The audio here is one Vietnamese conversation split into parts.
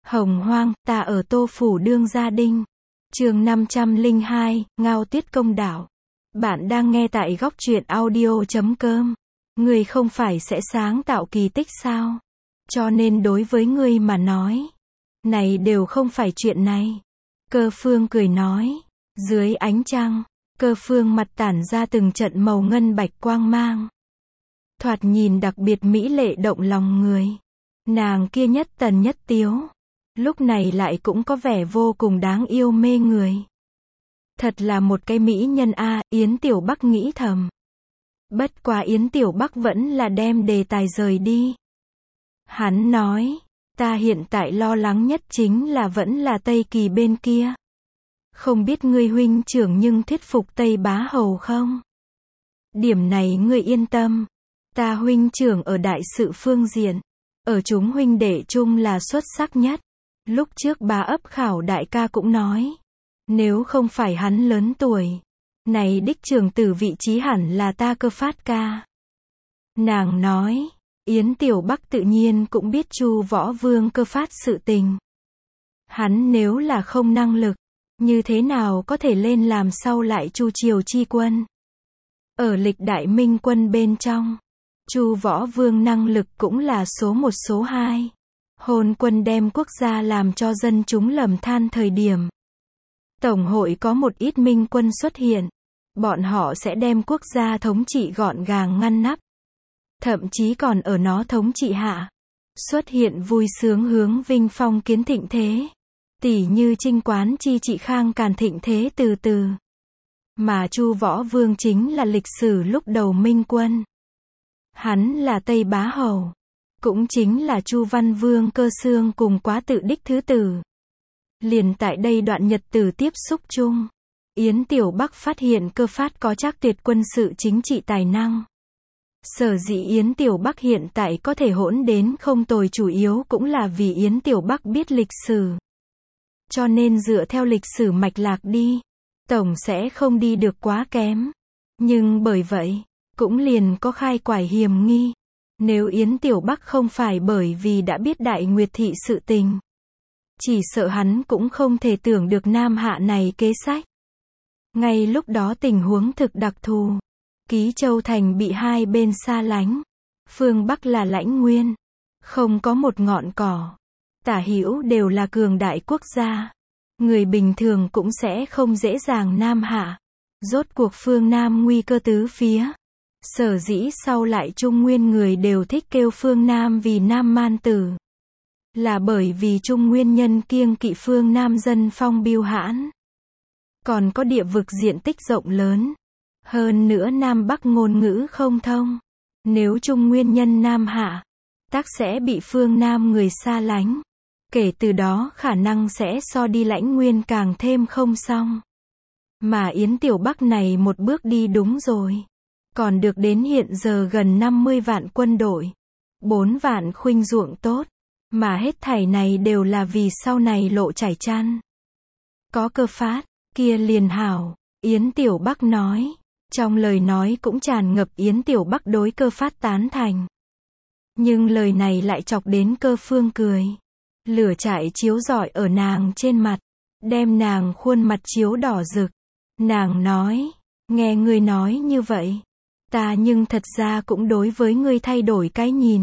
Hồng hoang, ta ở Tô Phủ Đương Gia Đinh. Chương 502, Ngao Tuyết Công Đảo. Bạn đang nghe tại góc truyện audio.com. Ngươi không phải sẽ sáng tạo kỳ tích sao? Cho nên đối với ngươi mà nói, này đều không phải chuyện này. Cơ Phương cười nói. Dưới ánh trăng, Cơ Phương mặt tản ra từng trận màu ngân bạch quang mang. Thoạt nhìn đặc biệt mỹ lệ động lòng người. Nàng kia nhất tần nhất tiếu, lúc này lại cũng có vẻ vô cùng đáng yêu mê người. Thật là một cái mỹ nhân a, Yến Tiểu Bắc nghĩ thầm. Bất quá Yến Tiểu Bắc vẫn là đem đề tài rời đi. Hắn nói, ta hiện tại lo lắng nhất chính là vẫn là Tây Kỳ bên kia. Không biết ngươi huynh trưởng nhưng thuyết phục Tây Bá Hầu không? Điểm này ngươi yên tâm. Ta huynh trưởng ở đại sự phương diện, ở chúng huynh đệ chung là xuất sắc nhất. Lúc trước bá ấp khảo đại ca cũng nói, nếu không phải hắn lớn tuổi, này đích trưởng tử vị trí hẳn là ta Cơ Phát ca. Nàng nói, Yến Tiểu Bắc tự nhiên cũng biết Chu Võ Vương Cơ Phát sự tình. Hắn nếu là không năng lực, như thế nào có thể lên làm sau lại Chu Triều chi quân? Ở lịch đại minh quân bên trong, Chu Võ Vương năng lực cũng là số 1 số 2. Hôn quân đem quốc gia làm cho dân chúng lầm than thời điểm. Tổng hội có một ít minh quân xuất hiện. Bọn họ sẽ đem quốc gia thống trị gọn gàng ngăn nắp. Thậm chí còn ở nó thống trị hạ, xuất hiện vui sướng hướng vinh phong kiến thịnh thế. Tỉ như Trinh Quán chi trị khang càn thịnh thế từ từ. Mà Chu Võ Vương chính là lịch sử lúc đầu minh quân. Hắn là Tây Bá Hầu, cũng chính là Chu Văn Vương Cơ Xương cùng quá tự đích thứ tử. Liền tại đây đoạn nhật tử tiếp xúc chung, Yến Tiểu Bắc phát hiện Cơ Phát có chắc tuyệt quân sự chính trị tài năng. Sở dĩ Yến Tiểu Bắc hiện tại có thể hỗn đến không tồi chủ yếu cũng là vì Yến Tiểu Bắc biết lịch sử. Cho nên dựa theo lịch sử mạch lạc đi, tổng sẽ không đi được quá kém. Nhưng bởi vậy, cũng liền có khai quải hiểm nghi. Nếu Yến Tiểu Bắc không phải bởi vì đã biết Đại Nguyệt Thị sự tình, chỉ sợ hắn cũng không thể tưởng được Nam Hạ này kế sách. Ngay lúc đó tình huống thực đặc thù. Ký Châu Thành bị hai bên xa lánh. Phương Bắc là lãnh nguyên, không có một ngọn cỏ. Tả hữu đều là cường đại quốc gia. Người bình thường cũng sẽ không dễ dàng Nam Hạ. Rốt cuộc phương Nam nguy cơ tứ phía. Sở dĩ sau lại Trung Nguyên người đều thích kêu phương Nam vì Nam Man Tử. Là bởi vì Trung Nguyên nhân kiêng kỵ phương Nam dân phong biêu hãn. Còn có địa vực diện tích rộng lớn. Hơn nữa Nam Bắc ngôn ngữ không thông. Nếu Trung Nguyên nhân Nam Hạ, tác sẽ bị phương Nam người xa lánh. Kể từ đó khả năng sẽ so đi lãnh nguyên càng thêm không xong. Mà Yến Tiểu Bắc này một bước đi đúng rồi. Còn được đến hiện giờ gần 50 vạn quân đội, 4 vạn khuynh ruộng tốt, mà hết thảy này đều là vì sau này lộ chảy chăn. Có Cơ Phát, kia liền hảo, Yến Tiểu Bắc nói. Trong lời nói cũng tràn ngập Yến Tiểu Bắc đối Cơ Phát tán thành. Nhưng lời này lại chọc đến Cơ Phương cười. Lửa trại chiếu rọi ở nàng trên mặt, đem nàng khuôn mặt chiếu đỏ rực. Nàng nói, nghe ngươi nói như vậy, ta nhưng thật ra cũng đối với ngươi thay đổi cái nhìn.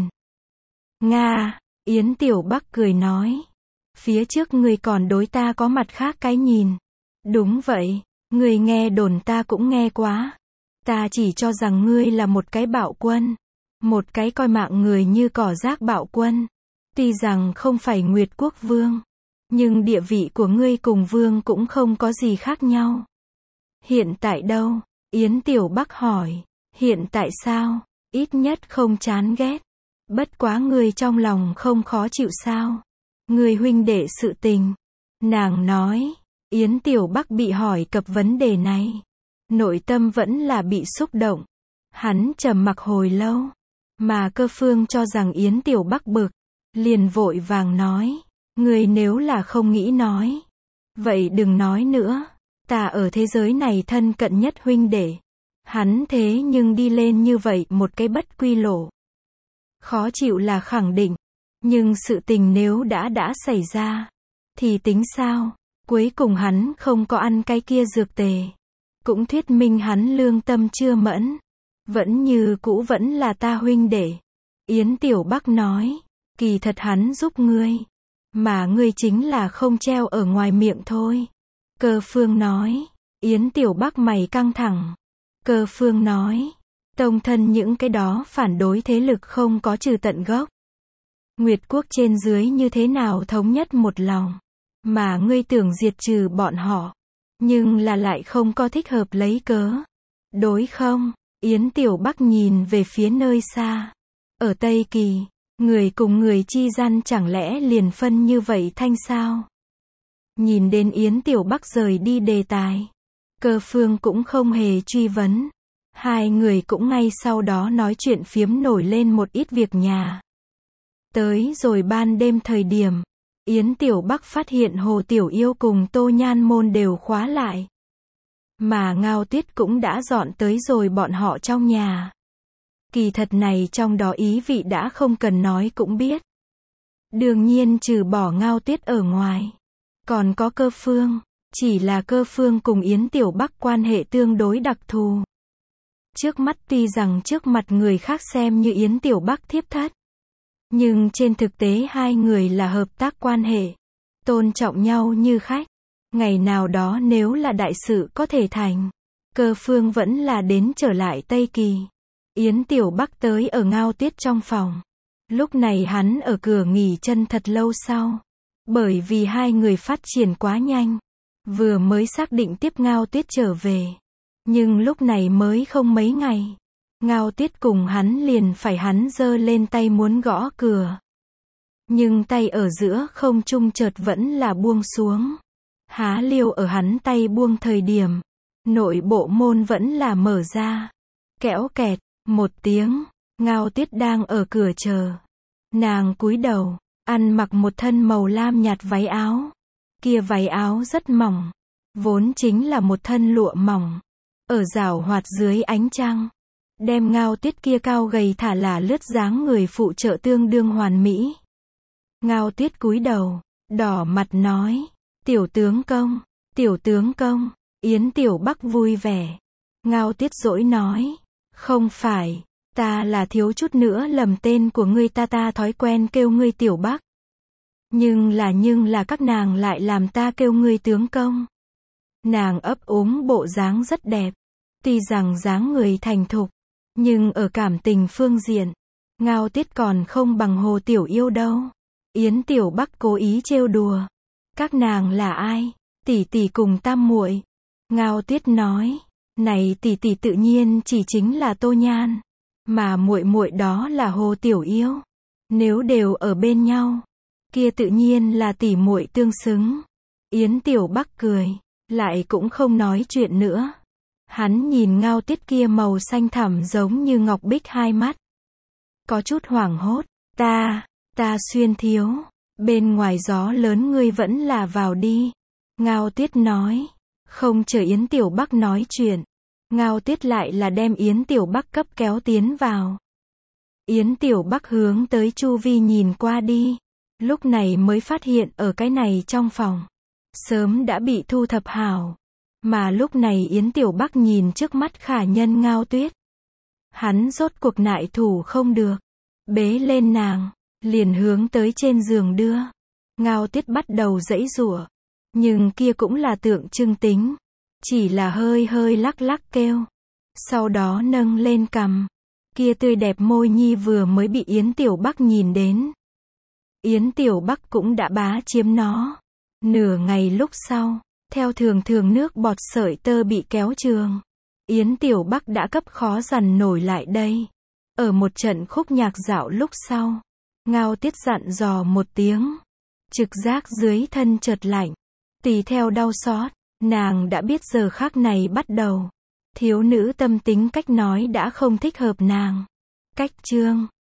Nga, Yến Tiểu Bắc cười nói. Phía trước ngươi còn đối ta có mặt khác cái nhìn. Đúng vậy, ngươi nghe đồn ta cũng nghe quá. Ta chỉ cho rằng ngươi là một cái bạo quân. Một cái coi mạng người như cỏ rác bạo quân. Tuy rằng không phải Nguyệt Quốc Vương, nhưng địa vị của ngươi cùng Vương cũng không có gì khác nhau. Hiện tại đâu? Yến Tiểu Bắc hỏi. Hiện tại sao? Ít nhất không chán ghét. Bất quá ngươi trong lòng không khó chịu sao? Ngươi huynh đệ sự tình. Nàng nói. Yến Tiểu Bắc bị hỏi cập vấn đề này. Nội tâm vẫn là bị xúc động. Hắn trầm mặc hồi lâu. Mà Cơ Phương cho rằng Yến Tiểu Bắc bực. Liền vội vàng nói. Ngươi nếu là không nghĩ nói, vậy đừng nói nữa. Ta ở thế giới này thân cận nhất huynh đệ. Hắn thế nhưng đi lên như vậy một cái bất quy lộ. Khó chịu là khẳng định. Nhưng sự tình nếu đã xảy ra, thì tính sao? Cuối cùng hắn không có ăn cái kia dược tề. Cũng thuyết minh hắn lương tâm chưa mẫn. Vẫn như cũ vẫn là ta huynh đệ. Yến Tiểu Bắc nói, kỳ thật hắn giúp ngươi. Mà ngươi chính là không treo ở ngoài miệng thôi. Cơ Phương nói, Yến Tiểu Bắc mày căng thẳng. Cơ Phương nói, tông thân những cái đó phản đối thế lực không có trừ tận gốc. Nguyệt quốc trên dưới như thế nào thống nhất một lòng. Mà ngươi tưởng diệt trừ bọn họ. Nhưng là lại không có thích hợp lấy cớ. Đối không? Yến Tiểu Bắc nhìn về phía nơi xa. Ở Tây Kỳ, người cùng người chi gian chẳng lẽ liền phân như vậy thanh sao? Nhìn đến Yến Tiểu Bắc rời đi đề tài. Cơ Phương cũng không hề truy vấn. Hai người cũng ngay sau đó nói chuyện phiếm nổi lên một ít việc nhà. Tới rồi ban đêm thời điểm, Yến Tiểu Bắc phát hiện Hồ Tiểu Yêu cùng Tô Nhan môn đều khóa lại. Mà Ngao Tuyết cũng đã dọn tới rồi bọn họ trong nhà. Kỳ thật này trong đó ý vị đã không cần nói cũng biết. Đương nhiên trừ bỏ Ngao Tuyết ở ngoài. Còn có Cơ Phương. Chỉ là Cơ Phương cùng Yến Tiểu Bắc quan hệ tương đối đặc thù. Trước mắt tuy rằng trước mặt người khác xem như Yến Tiểu Bắc thiếp thất. Nhưng trên thực tế hai người là hợp tác quan hệ. Tôn trọng nhau như khách. Ngày nào đó nếu là đại sự có thể thành. Cơ Phương vẫn là đến trở lại Tây Kỳ. Yến Tiểu Bắc tới ở Ngao Tuyết trong phòng. Lúc này hắn ở cửa nghỉ chân thật lâu sau. Bởi vì hai người phát triển quá nhanh. Vừa mới xác định tiếp Ngao Tuyết trở về. Nhưng lúc này mới không mấy ngày. Ngao Tuyết cùng hắn liền phải hắn giơ lên tay muốn gõ cửa. Nhưng tay ở giữa không trung chợt vẫn là buông xuống. Há liêu ở hắn tay buông thời điểm. Nội bộ môn vẫn là mở ra. Kẽo kẹt, một tiếng. Ngao Tuyết đang ở cửa chờ. Nàng cúi đầu, ăn mặc một thân màu lam nhạt váy áo. Kia váy áo rất mỏng. Vốn chính là một thân lụa mỏng. Ở rảo hoạt dưới ánh trăng. Đem Ngao Tuyết kia cao gầy thả là lướt dáng người phụ trợ tương đương hoàn mỹ. Ngao Tuyết cúi đầu, đỏ mặt nói, tiểu tướng công, Yến Tiểu Bắc vui vẻ. Ngao Tuyết dỗi nói, không phải, ta là thiếu chút nữa lầm tên của ngươi, ta thói quen kêu ngươi Tiểu Bắc. Nhưng là các nàng lại làm ta kêu ngươi tướng công. Nàng ấp úng bộ dáng rất đẹp. Tuy rằng dáng người thành thục. Nhưng ở cảm tình phương diện, Ngao Tuyết còn không bằng Hồ Tiểu Yêu đâu. Yến Tiểu Bắc cố ý trêu đùa. Các nàng là ai? Tỷ tỷ cùng tam muội. Ngao Tuyết nói, này tỷ tỷ tự nhiên chỉ chính là Tô Nhan, mà muội muội đó là Hồ Tiểu Yêu. Nếu đều ở bên nhau, kia tự nhiên là tỷ muội tương xứng. Yến Tiểu Bắc cười, lại cũng không nói chuyện nữa. Hắn nhìn Ngao Tuyết kia màu xanh thẳm giống như ngọc bích hai mắt. Có chút hoảng hốt, ta Xuyên thiếu, bên ngoài gió lớn ngươi vẫn là vào đi. Ngao Tuyết nói, không chờ Yến Tiểu Bắc nói chuyện. Ngao Tuyết lại là đem Yến Tiểu Bắc cấp kéo tiến vào. Yến Tiểu Bắc hướng tới chu vi nhìn qua đi. Lúc này mới phát hiện ở cái này trong phòng. Sớm đã bị thu thập hảo. Mà lúc này Yến Tiểu Bắc nhìn trước mắt khả nhân Ngao Tuyết. Hắn rốt cuộc nại thủ không được. Bế lên nàng, liền hướng tới trên giường đưa. Ngao Tuyết bắt đầu giãy giụa. Nhưng kia cũng là tượng trưng tính. Chỉ là hơi lắc lắc kêu. Sau đó nâng lên cằm. Kia tươi đẹp môi nhi vừa mới bị Yến Tiểu Bắc nhìn đến. Yến Tiểu Bắc cũng đã bá chiếm nó. Nửa ngày lúc sau, theo thường nước bọt sợi tơ bị kéo trường. Yến Tiểu Bắc đã cấp khó dằn nổi lại đây. Ở một trận khúc nhạc dạo lúc sau, Ngao Tuyết dặn dò một tiếng. Trực giác dưới thân chợt lạnh. Tùy theo đau xót, nàng đã biết giờ khắc này bắt đầu. Thiếu nữ tâm tính cách nói đã không thích hợp nàng. Cách chương